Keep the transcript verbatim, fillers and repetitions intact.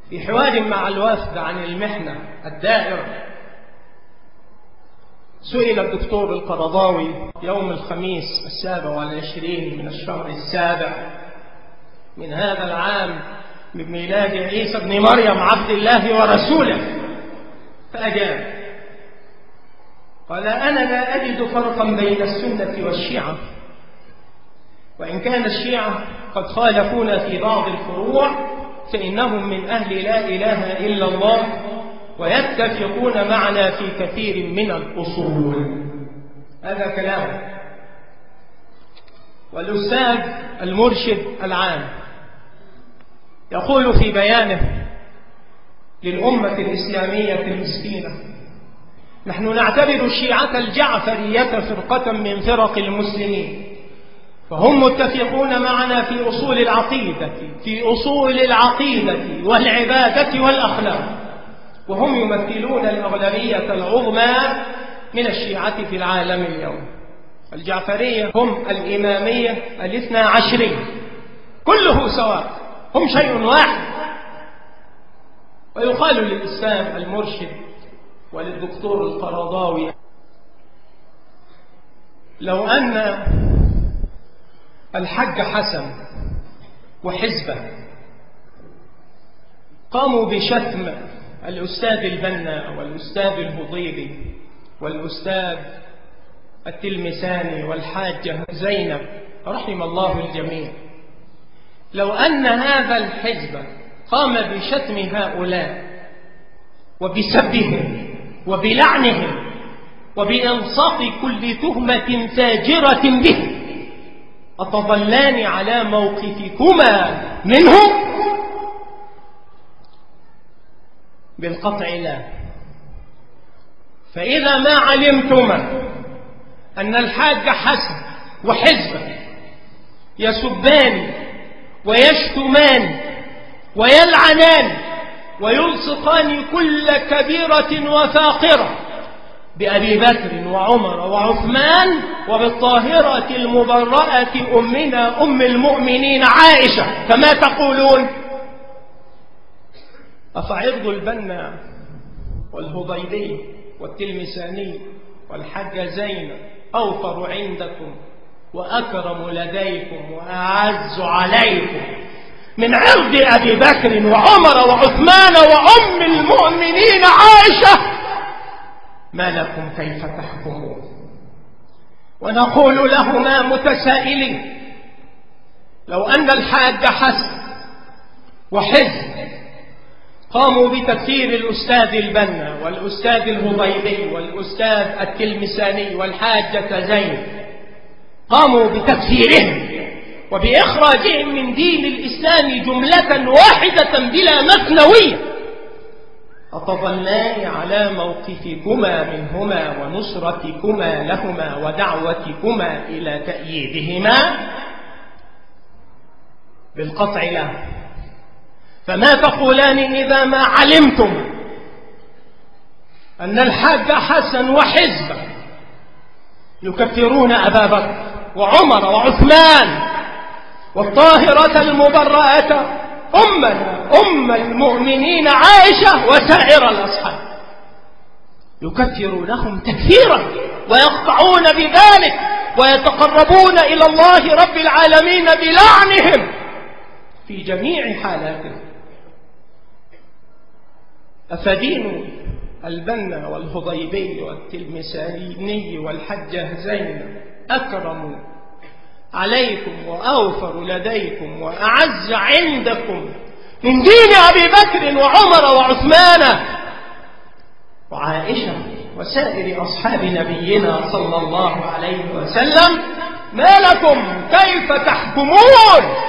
في حوار مع الوفد عن المحنة الدائرة سئل الدكتور القرضاوي يوم الخميس السابع والعشرين من الشهر السابع من هذا العام من ميلاد عيسى بن مريم عبد الله ورسوله، فأجاب قال: أنا لا أجد فرقا بين السنة والشيعة، وإن كان الشيعة قد خالفونا في بعض الفروع فإنهم من أهل لا إله إلا الله ويتفقون معنا في كثير من الأصول. هذا كلام. والأستاذ المرشد العام يقول في بيانه للأمة الإسلامية المسكينة: نحن نعتبر الشيعة الجعفرية فرقة من فرق المسلمين، فهم متفقون معنا في أصول العقيدة في أصول العقيدة والعبادة والأخلاق، وهم يمثلون الأغلبية العظمى من الشيعة في العالم اليوم. الجعفرية هم الإمامية الاثنى عشرية، كله سواء، هم شيء واحد. ويقال للإسلام المرشد وللدكتور القرضاوي: لو أن الحج حسن وحزبه قاموا بشتم الأستاذ البنا والأستاذ الهضيبي والأستاذ التلمساني والحاجة زينب رحم الله الجميع، لو أن هذا الحزب قام بشتم هؤلاء وبسبهم وبلعنهم وبإلصاق كل تهمة فاجرة به، أتظلان على موقفكما منهم؟ بالقطع لا. فإذا ما علمتما أن الحاج حسن وحزبه يسبان ويشتمان ويلعنان ويلصقان كل كبيرة وفاقرة بأبي بكر وعمر وعثمان وبالطاهرة المبرأة أمنا أم المؤمنين عائشة، فما تقولون؟ أفعرض البنا والهضيبي والتلمساني والحاجة زينب أوفر عندكم وأكرم لديكم وأعز عليكم من عرض أبي بكر وعمر وعثمان وأم المؤمنين عائشة؟ ما لكم كيف تحكمون؟ ونقول لهما متسائلين: لو أن الحاج حسن وحزب قاموا بتكفير الأستاذ البنا والأستاذ الهضيبي والأستاذ التلمساني والحاجة زينب، قاموا بتكفيرهم وبإخراجهم من دين الإسلام جملة واحدة بلا مثنوية، أتظلان على موقفكما منهما ونصرتكما لهما ودعوتكما إلى تأييدهما؟ بالقطع لا. فما تقولان إذا ما علمتم أن الحاج حسن وحزبه يكفرون أبا بكر وعمر وعثمان والطاهرة المبرأة أمنا أم المؤمنين عائشة وسائر الأصحاب، يكفرونهم تكفيرا ويقطعون بذلك ويتقربون إلى الله رب العالمين بلعنهم في جميع حالاتهم؟ أفدين البنا والهضيبي والتلمساني والحجة زينب أكرم عليكم وأوفر لديكم وأعز عندكم من دين أبي بكر وعمر وعثمان وعائشة وسائر أصحاب نبينا صلى الله عليه وسلم؟ ما لكم كيف تحكمون؟